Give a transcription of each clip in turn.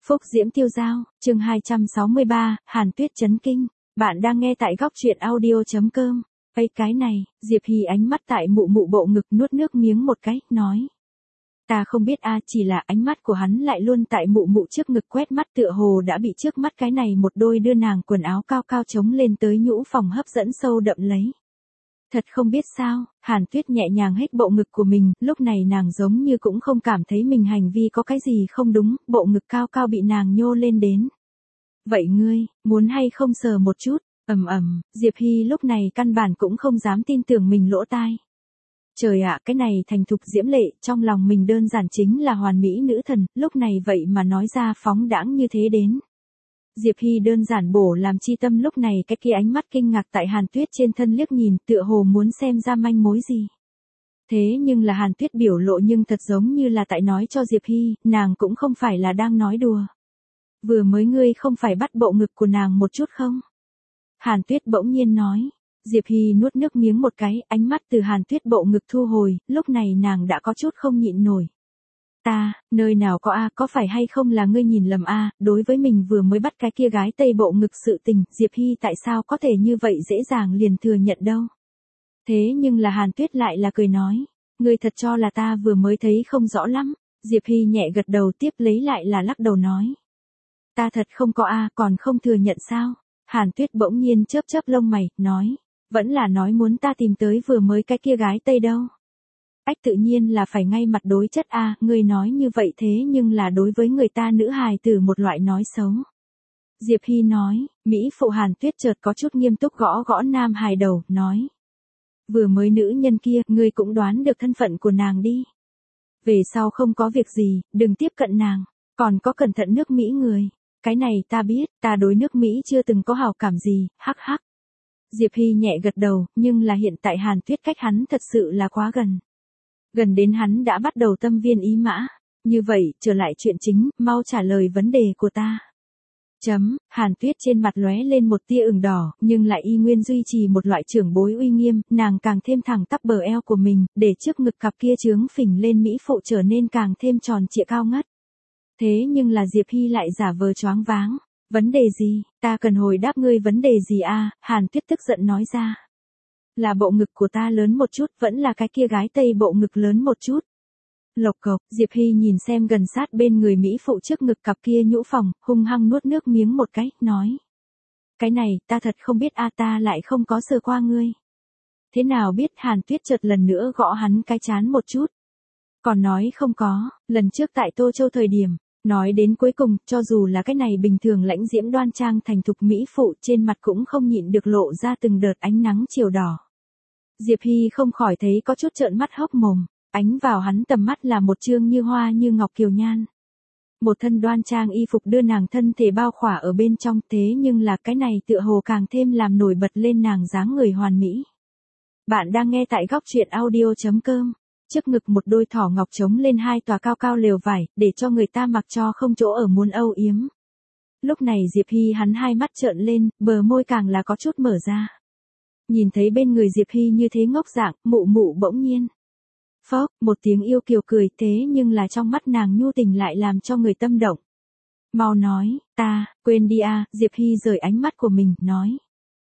Phúc Diễm Tiêu Dao, chương 263, Hàn Tuyết chấn kinh. Bạn đang nghe tại góc truyện audio.com. Ây cái này, Diệp Hy ánh mắt tại mụ mụ bộ ngực nuốt nước miếng một cái, nói. Ta không biết chỉ là ánh mắt của hắn lại luôn tại mụ mụ trước ngực quét mắt tựa hồ đã bị trước mắt cái này một đôi đưa nàng quần áo cao cao chống lên tới nhũ phòng hấp dẫn sâu đậm lấy. Thật không biết sao, Hàn Tuyết nhẹ nhàng hít bộ ngực của mình, lúc này nàng giống như cũng không cảm thấy mình hành vi có cái gì không đúng, bộ ngực cao cao bị nàng nhô lên đến. Vậy ngươi, muốn hay không sờ một chút, Diệp Hy lúc này căn bản cũng không dám tin tưởng mình lỗ tai. Trời ạ, cái này thành thục diễm lệ, trong lòng mình đơn giản chính là hoàn mỹ nữ thần, lúc này vậy mà nói ra phóng đãng như thế đến. Diệp Hy đơn giản bổ làm chi tâm lúc này cái kia ánh mắt kinh ngạc tại Hàn Tuyết trên thân liếc nhìn tựa hồ muốn xem ra manh mối gì. Thế nhưng là Hàn Tuyết biểu lộ nhưng thật giống như là tại nói cho Diệp Hy, nàng cũng không phải là đang nói đùa. Vừa mới ngươi không phải bắt bộ ngực của nàng một chút không? Hàn Tuyết bỗng nhiên nói. Diệp Hy nuốt nước miếng một cái, ánh mắt từ Hàn Tuyết bộ ngực thu hồi, lúc này nàng đã có chút không nhịn nổi. Nơi nào có có phải hay không là ngươi nhìn lầm đối với mình vừa mới bắt cái kia gái Tây bộ ngực sự tình, Diệp Hy tại sao có thể như vậy dễ dàng liền thừa nhận đâu. Thế nhưng là Hàn Tuyết lại là cười nói, ngươi thật cho là ta vừa mới thấy không rõ lắm, Diệp Hy nhẹ gật đầu tiếp lấy lại là lắc đầu nói. Ta thật không có còn không thừa nhận sao, Hàn Tuyết bỗng nhiên chớp chớp lông mày, nói, vẫn là nói muốn ta tìm tới vừa mới cái kia gái Tây đâu. Tự nhiên là phải ngay mặt đối chất ngươi nói như vậy thế nhưng là đối với người ta nữ hài tử một loại nói xấu. Diệp Hy nói, Mỹ phụ Hàn Tuyết chợt có chút nghiêm túc gõ gõ nam hài đầu, nói. Vừa mới nữ nhân kia, ngươi cũng đoán được thân phận của nàng đi. Về sau không có việc gì, đừng tiếp cận nàng, còn có cẩn thận nước Mỹ người. Cái này ta biết, ta đối nước Mỹ chưa từng có hảo cảm gì, hắc hắc. Diệp Hy nhẹ gật đầu, nhưng là hiện tại Hàn Tuyết cách hắn thật sự là quá gần. Gần đến hắn đã bắt đầu tâm viên ý mã. Như vậy, trở lại chuyện chính, mau trả lời vấn đề của ta. Hàn Tuyết trên mặt lóe lên một tia ửng đỏ, nhưng lại y nguyên duy trì một loại trưởng bối uy nghiêm, nàng càng thêm thẳng tắp bờ eo của mình, để trước ngực cặp kia trướng phình lên Mỹ phụ trở nên càng thêm tròn trịa cao ngất. Thế nhưng là Diệp Hy lại giả vờ choáng váng. Vấn đề gì, ta cần hồi đáp ngươi vấn đề gì Hàn Tuyết tức giận nói ra. Là bộ ngực của ta lớn một chút, vẫn là cái kia gái Tây bộ ngực lớn một chút. Lộc cộc, Diệp Hy nhìn xem gần sát bên người Mỹ phụ trước ngực cặp kia nhũ phòng, hung hăng nuốt nước miếng một cái, nói. Cái này, ta thật không biết ta lại không có sờ qua ngươi. Thế nào biết Hàn Tuyết chợt lần nữa gõ hắn cái chán một chút. Còn nói không có, lần trước tại Tô Châu thời điểm. Nói đến cuối cùng, cho dù là cái này bình thường lãnh diễm đoan trang thành thục Mỹ phụ trên mặt cũng không nhịn được lộ ra từng đợt ánh nắng chiều đỏ. Diệp Hy không khỏi thấy có chút trợn mắt hốc mồm, ánh vào hắn tầm mắt là một trương như hoa như ngọc kiều nhan. Một thân đoan trang y phục đưa nàng thân thể bao khỏa ở bên trong thế nhưng là cái này tựa hồ càng thêm làm nổi bật lên nàng dáng người hoàn mỹ. Bạn đang nghe tại góc truyện audio.com. Trước ngực một đôi thỏ ngọc trống lên hai tòa cao cao lều vải, để cho người ta mặc cho không chỗ ở muốn âu yếm. Lúc này Diệp Hy hắn hai mắt trợn lên, bờ môi càng là có chút mở ra. Nhìn thấy bên người Diệp Hy như thế ngốc dạng, mụ mụ bỗng nhiên. Phốc, một tiếng yêu kiều cười thế nhưng là trong mắt nàng nhu tình lại làm cho người tâm động. Mau nói, quên đi Diệp Hy rời ánh mắt của mình, nói.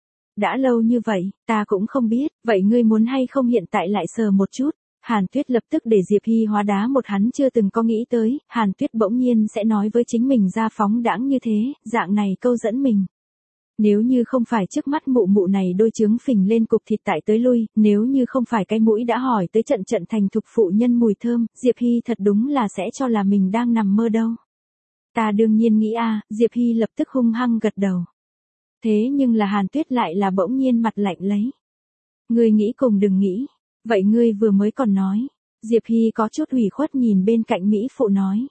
Đã lâu như vậy, ta cũng không biết, vậy ngươi muốn hay không hiện tại lại sờ một chút. Hàn Tuyết lập tức để Diệp Hy hóa đá một hắn chưa từng có nghĩ tới, Hàn Tuyết bỗng nhiên sẽ nói với chính mình ra phóng đãng như thế, dạng này câu dẫn mình. Nếu như không phải trước mắt mụ mụ này đôi trứng phình lên cục thịt tại tới lui, nếu như không phải cái mũi đã hỏi tới trận trận thành thục phụ nhân mùi thơm, Diệp Hy thật đúng là sẽ cho là mình đang nằm mơ đâu. Ta đương nhiên nghĩ Diệp Hy lập tức hung hăng gật đầu. Thế nhưng là Hàn Tuyết lại là bỗng nhiên mặt lạnh lấy. Ngươi nghĩ cùng đừng nghĩ. Vậy ngươi vừa mới còn nói, Diệp Hy có chút ủy khuất nhìn bên cạnh Mỹ phụ nói.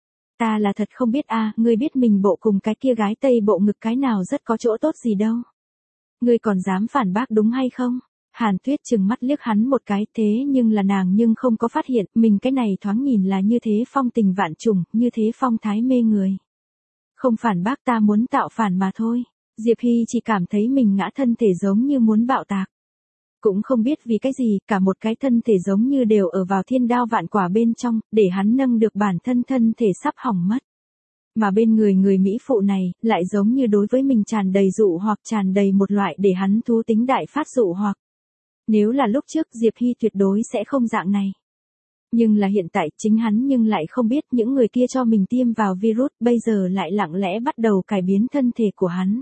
Ta là thật không biết ngươi biết mình bộ cùng cái kia gái Tây bộ ngực cái nào rất có chỗ tốt gì đâu. Ngươi còn dám phản bác đúng hay không? Hàn Tuyết chừng mắt liếc hắn một cái thế nhưng là nàng nhưng không có phát hiện mình cái này thoáng nhìn là như thế phong tình vạn trùng, như thế phong thái mê người. Không phản bác ta muốn tạo phản mà thôi. Diệp Hy chỉ cảm thấy mình ngã thân thể giống như muốn bạo tạc. Cũng không biết vì cái gì, cả một cái thân thể giống như đều ở vào thiên đao vạn quả bên trong, để hắn nâng được bản thân thể sắp hỏng mất. Mà bên người người Mỹ phụ này, lại giống như đối với mình tràn đầy dụ hoặc tràn đầy một loại để hắn thú tính đại phát dụ hoặc. Nếu là lúc trước Diệp Hy tuyệt đối sẽ không dạng này. Nhưng là hiện tại chính hắn nhưng lại không biết những người kia cho mình tiêm vào virus bây giờ lại lặng lẽ bắt đầu cải biến thân thể của hắn.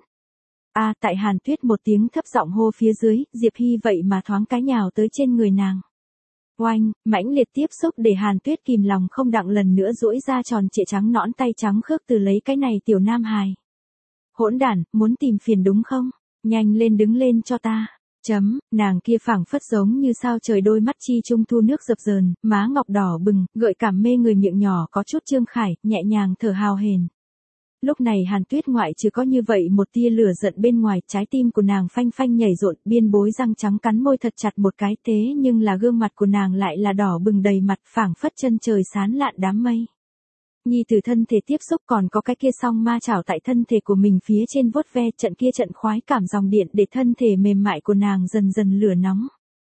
Tại Hàn Tuyết một tiếng thấp giọng hô phía dưới, Diệp Hy vậy mà thoáng cái nhào tới trên người nàng. Oanh, mãnh liệt tiếp xúc để Hàn Tuyết kìm lòng không đặng lần nữa duỗi ra tròn trịa trắng nõn tay trắng khước từ lấy cái này tiểu nam hài. Hỗn đản, muốn tìm phiền đúng không? Nhanh lên đứng lên cho ta. Nàng kia phảng phất giống như sao trời đôi mắt chi trung thu nước dập dờn, má ngọc đỏ bừng, gợi cảm mê người miệng nhỏ có chút trương khải, nhẹ nhàng thở hào hển. Lúc này Hàn Tuyết ngoại trừ có như vậy một tia lửa giận bên ngoài, trái tim của nàng phanh phanh nhảy rộn, biên bối răng trắng cắn môi thật chặt một cái, thế nhưng là gương mặt của nàng lại là đỏ bừng đầy mặt, phảng phất chân trời sán lạn đám mây. Nhi từ thân thể tiếp xúc còn có cái kia song ma chảo tại thân thể của mình phía trên vuốt ve, trận kia trận khoái cảm dòng điện để thân thể mềm mại của nàng dần dần lửa nóng.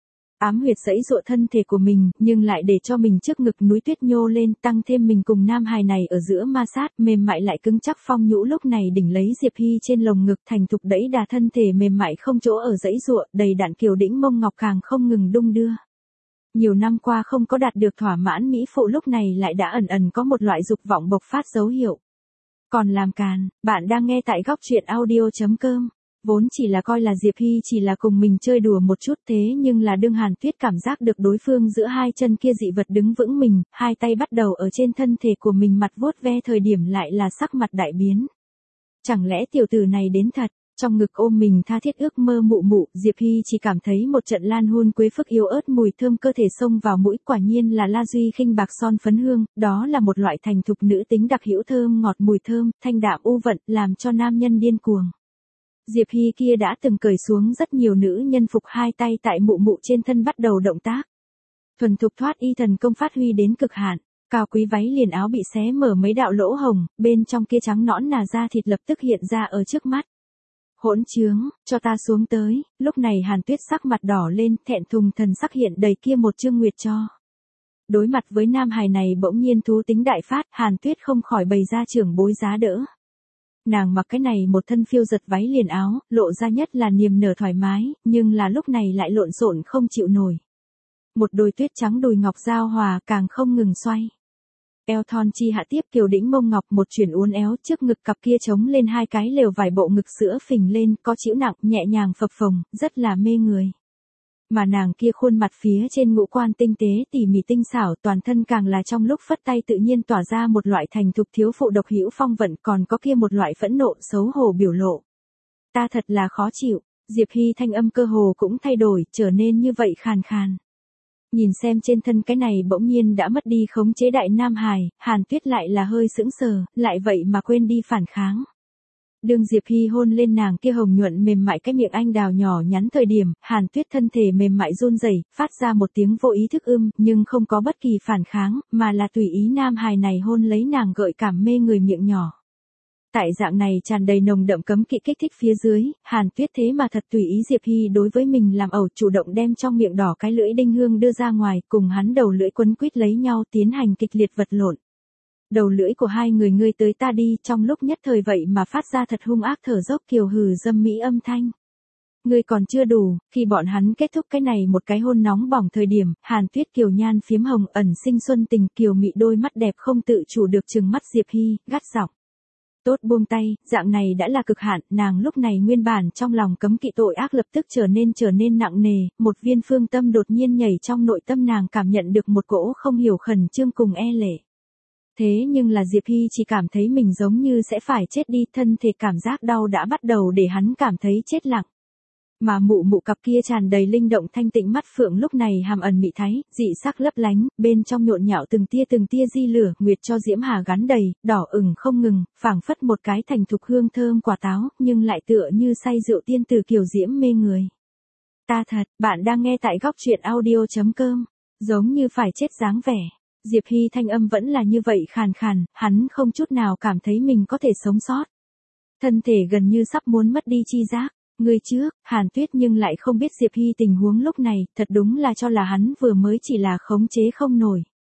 Ám huyệt dẫy dụa thân thể của mình, nhưng lại để cho mình trước ngực núi tuyết nhô lên, tăng thêm mình cùng nam hài này ở giữa ma sát, mềm mại lại cứng chắc phong nhũ lúc này đỉnh lấy Diệp Hy trên lồng ngực, thành thục đẫy đà thân thể mềm mại không chỗ ở dẫy dụa, đầy đặn kiều đĩnh mông ngọc càng không ngừng đung đưa. Nhiều năm qua không có đạt được thỏa mãn mỹ phụ lúc này lại đã ẩn ẩn có một loại dục vọng bộc phát dấu hiệu. Còn làm càn, bạn đang nghe tại góc truyện audio.com. Vốn chỉ là coi là Diệp Hy chỉ là cùng mình chơi đùa một chút, thế nhưng là đương Hàn Tuyết cảm giác được đối phương giữa hai chân kia dị vật đứng vững mình, hai tay bắt đầu ở trên thân thể của mình mặt vuốt ve thời điểm lại là sắc mặt đại biến. Chẳng lẽ tiểu tử này đến thật? Trong ngực ôm mình tha thiết ước mơ mụ mụ, Diệp Hy chỉ cảm thấy một trận lan hôn quế phức yếu ớt mùi thơm cơ thể xông vào mũi, quả nhiên là La Duy khinh bạc son phấn hương, đó là một loại thành thục nữ tính đặc hữu thơm ngọt mùi thơm, thanh đạm u vận, làm cho nam nhân điên cuồng. Diệp Hy kia đã từng cởi xuống rất nhiều nữ nhân phục, hai tay tại mụ mụ trên thân bắt đầu động tác. Thuần thục thoát y thần công phát huy đến cực hạn, cao quý váy liền áo bị xé mở mấy đạo lỗ hồng, bên trong kia trắng nõn nà da thịt lập tức hiện ra ở trước mắt. Hỗn trướng, cho ta xuống tới, lúc này Hàn Tuyết sắc mặt đỏ lên, thẹn thùng thần sắc hiện đầy kia một chương nguyệt cho. Đối mặt với nam hài này bỗng nhiên thú tính đại phát, Hàn Tuyết không khỏi bày ra trưởng bối giá đỡ. Nàng mặc cái này một thân phiêu giật váy liền áo, lộ ra nhất là niềm nở thoải mái, nhưng là lúc này lại lộn xộn không chịu nổi. Một đôi tuyết trắng đùi ngọc giao hòa càng không ngừng xoay. Eo thon chi hạ tiếp kiều đĩnh mông ngọc một chuyển uốn éo, trước ngực cặp kia trống lên hai cái lều vải bộ ngực sữa phình lên, có chịu nặng, nhẹ nhàng phập phồng, rất là mê người. Mà nàng kia khuôn mặt phía trên ngũ quan tinh tế tỉ mỉ tinh xảo, toàn thân càng là trong lúc phất tay tự nhiên tỏa ra một loại thành thục thiếu phụ độc hữu phong vận, còn có kia một loại phẫn nộ xấu hổ biểu lộ. Ta thật là khó chịu, Diệp Hy thanh âm cơ hồ cũng thay đổi, trở nên như vậy khàn khàn. Nhìn xem trên thân cái này bỗng nhiên đã mất đi khống chế đại nam hài, Hàn Tuyết lại là hơi sững sờ, lại vậy mà quên đi phản kháng. Đương Diệp Hy hôn lên nàng kia hồng nhuận mềm mại cái miệng anh đào nhỏ nhắn thời điểm, Hàn Tuyết thân thể mềm mại run rẩy, phát ra một tiếng vô ý thức nhưng không có bất kỳ phản kháng, mà là tùy ý nam hài này hôn lấy nàng gợi cảm mê người miệng nhỏ. Tại dạng này tràn đầy nồng đậm cấm kỵ kích thích phía dưới, Hàn Tuyết thế mà thật tùy ý Diệp Hy đối với mình làm ẩu, chủ động đem trong miệng đỏ cái lưỡi đinh hương đưa ra ngoài, cùng hắn đầu lưỡi quấn quýt lấy nhau tiến hành kịch liệt vật lộn. Đầu lưỡi của hai người ngươi tới ta đi, trong lúc nhất thời vậy mà phát ra thật hung ác thở dốc kiều hừ dâm mỹ âm thanh. Ngươi còn chưa đủ, khi bọn hắn kết thúc cái này một cái hôn nóng bỏng thời điểm, Hàn Tuyết kiều nhan phiếm hồng ẩn sinh xuân tình, kiều mị đôi mắt đẹp không tự chủ được trừng mắt Diệp Hy, gắt giọng. Tốt buông tay, dạng này đã là cực hạn, nàng lúc này nguyên bản trong lòng cấm kỵ tội ác lập tức trở nên nặng nề, một viên phương tâm đột nhiên nhảy trong nội tâm nàng, cảm nhận được một cỗ không hiểu khẩn trương cùng e lệ. Thế nhưng là Diệp Hy chỉ cảm thấy mình giống như sẽ phải chết đi, thân thể cảm giác đau đã bắt đầu để hắn cảm thấy chết lặng. Mà mụ mụ cặp kia tràn đầy linh động thanh tịnh mắt phượng lúc này hàm ẩn mị thái, dị sắc lấp lánh, bên trong nhộn nhạo từng tia di lửa, nguyệt cho diễm hà gắn đầy, đỏ ửng không ngừng, phảng phất một cái thành thục hương thơm quả táo, nhưng lại tựa như say rượu tiên tử kiều diễm mê người. Ta thật, bạn đang nghe tại góc truyện audio.com, giống như phải chết dáng vẻ. Diệp Hy thanh âm vẫn là như vậy khàn khàn, hắn không chút nào cảm thấy mình có thể sống sót. Thân thể gần như sắp muốn mất đi chi giác. Người trước, Hàn Tuyết nhưng lại không biết Diệp Hy tình huống lúc này, thật đúng là cho là hắn vừa mới chỉ là khống chế không nổi.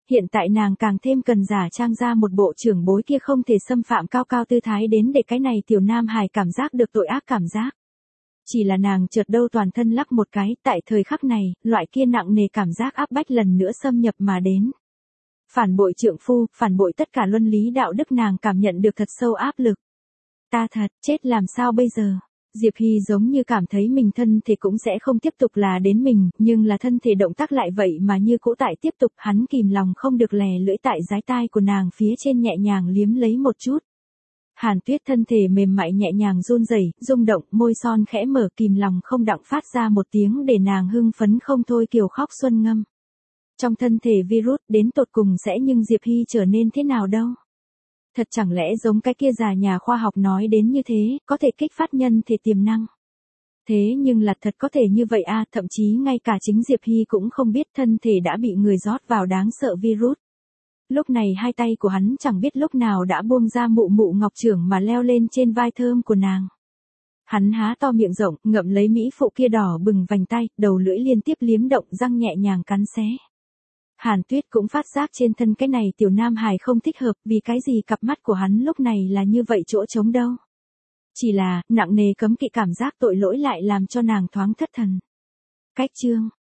Hiện tại nàng càng thêm cần giả trang ra một bộ trưởng bối kia không thể xâm phạm cao cao tư thái đến để cái này tiểu nam hài cảm giác được tội ác cảm giác. Chỉ là nàng chợt đâu toàn thân lắc một cái, tại thời khắc này, loại kia nặng nề cảm giác áp bách lần nữa xâm nhập mà đến. Phản bội trượng phu, phản bội tất cả luân lý đạo đức nàng cảm nhận được thật sâu áp lực. Ta thật, chết làm sao bây giờ? Diệp Hy giống như cảm thấy mình thân thể cũng sẽ không tiếp tục là đến mình, nhưng là thân thể động tác lại vậy mà như cũ tại tiếp tục, hắn kìm lòng không được lè lưỡi tại dái tai của nàng phía trên nhẹ nhàng liếm lấy một chút. Hàn Tuyết thân thể mềm mại nhẹ nhàng run rẩy, rung động, môi son khẽ mở, kìm lòng không đặng phát ra một tiếng để nàng hưng phấn không thôi kiều khóc xuân ngâm. Trong thân thể virus đến tột cùng sẽ nhưng Diệp Hy trở nên thế nào đâu? Thật chẳng lẽ giống cái kia già nhà khoa học nói đến như thế, có thể kích phát nhân thể tiềm năng. Thế nhưng là thật có thể như vậy à, thậm chí ngay cả chính Diệp Hy cũng không biết thân thể đã bị người rót vào đáng sợ virus. Lúc này hai tay của hắn chẳng biết lúc nào đã buông ra mụ mụ ngọc trưởng mà leo lên trên vai thơm của nàng. Hắn há to miệng rộng, ngậm lấy mỹ phụ kia đỏ bừng vành tay, đầu lưỡi liên tiếp liếm động, răng nhẹ nhàng cắn xé. Hàn Tuyết cũng phát giác trên thân cái này tiểu nam hài không thích hợp, vì cái gì cặp mắt của hắn lúc này là như vậy chỗ trống đâu. Chỉ là, nặng nề cấm kỵ cảm giác tội lỗi lại làm cho nàng thoáng thất thần. Cách chương